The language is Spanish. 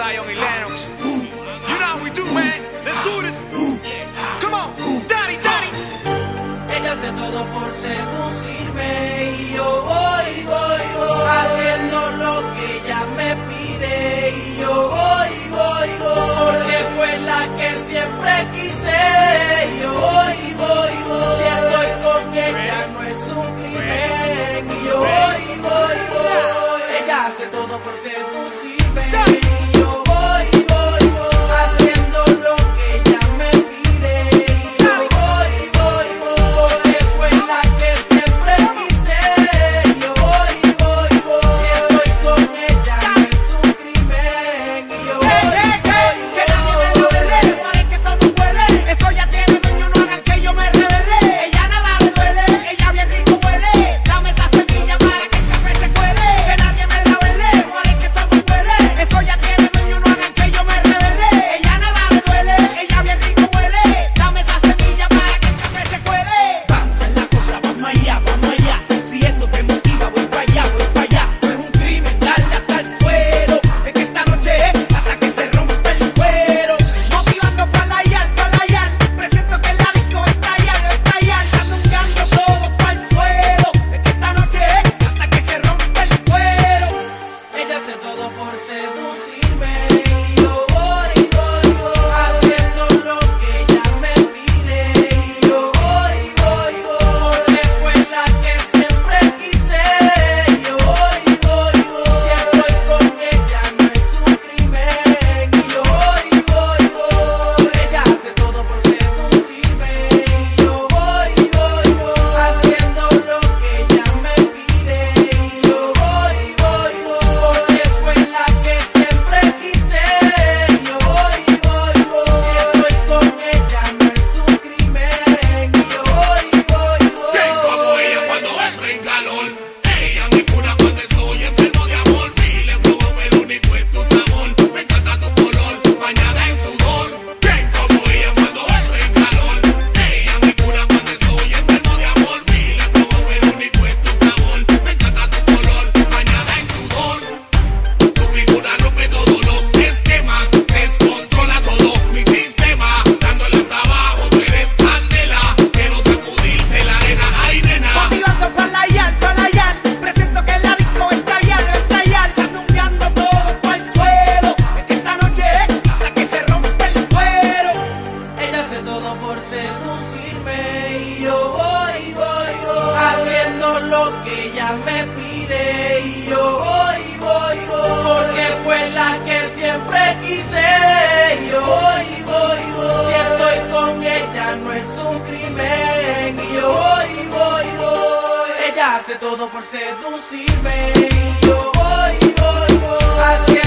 Zion y Lennox. You know how we do, man. Let's do this. Come on, daddy, daddy. Ella hace todo por seducirme y yo voy haciendo lo que ella me pide y yo voy porque fue la que siempre quise y yo voy si estoy con ella no es un crimen y yo voy ella hace todo por seducirme y yo voy haciendo lo que ella me pide y yo voy porque fue la que siempre quise y yo voy si estoy con ella no es un crimen y yo que nadie me la vele, parece que todo huele. Eso ya tiene dueño, no hagan que yo me revele. Ella nada le duele, ella bien rico huele. Dame esa semilla para que el café se cuele. Que nadie me la vele, parece que todo huele. Eso ya tiene dueño, no hagan que yo me revele. Ella nada le duele, ella bien rico huele. Dame esa semilla para que el café se cuele. Vamos a la cosa, vamos allá, vamos allá. Si esto te motiva, voy para allá, voy para allá. No es un crimen, dale hasta el suelo. Es que esta noche es hasta que se rompe el cuero. Motivando para la yal. Presento que la disco estallar. Sandungueando todo para el suelo. Es que esta noche es hasta que se rompe el cuero. ella hace todo por seducirme y yo voy haciendo lo que ella me pide y yo voy porque fue la que siempre quise y yo voy si estoy con ella no es un crimen y yo voy ella hace todo por seducirme y yo voy haciendo lo que ella me pide y yo voy porque fue la que siempre quise y yo voy si estoy con ella no es un crimen y yo voy Bien como ella cuando entra en calor. Ella me cura cuando soy enfermo de amor. Miles probó pero único es tu sabor. Me encanta tu color, bañada en sudor. Bien como ella cuando entra en calor. Ella me cura cuando soy enfermo de amor. Miles probó pero único es tu sabor. Me encanta tu color, bañada en sudor. Tu figura rompe todos los esquemas. Descontrola todo mi sistema. Dándole hasta abajo, tú eres candela. Quiero sacudirte la arena, ay nena. Motivando para la yal. Presento que la disco estallar. Sandungueando todo para el suelo. Es que esta noche es hasta que se rompe el cuero. ella hace todo por seducirme y yo voy haciendo lo que ella me pide y yo voy porque fue la que siempre quise y yo voy si estoy con ella no es un crimen y yo voy ella hace todo por seducirme y yo voy haciendo